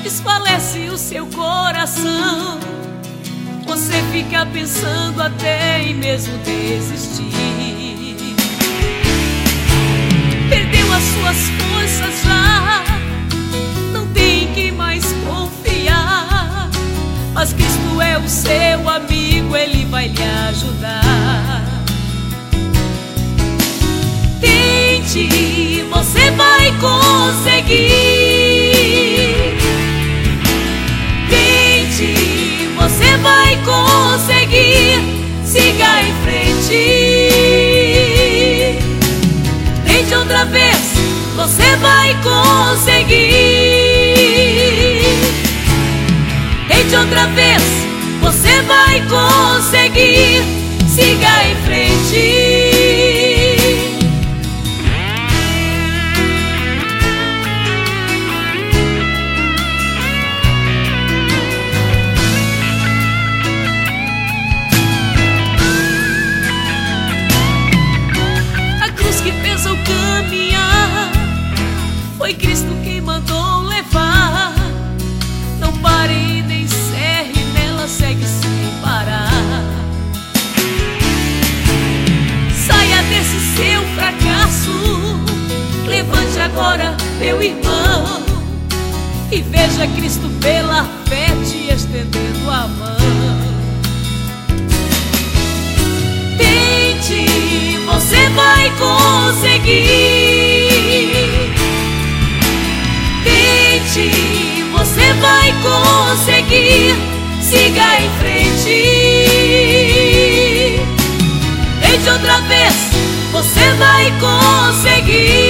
desfalece o seu coração. Você fica pensando até em mesmo desistir. Perdeu as suas forças já, não tem em quem mais confiar. Mas Cristo é o seu amigo, Ele vai lhe ajudar. Tente, você vai conseguir. Tente, você vai conseguir. Siga em frente. Tente outra vez, você vai conseguir. Tente outra vez, você vai conseguir. Siga em frente. Foi Cristo quem mandou levar. Não pare e nem encerre, nela segue sem parar. Saia desse seu fracasso, levante agora, meu irmão, e veja Cristo pela fé te estendendo a mão. Tente, você vai conseguir. Você vai conseguir. Siga em frente. Tente outra vez, você vai conseguir.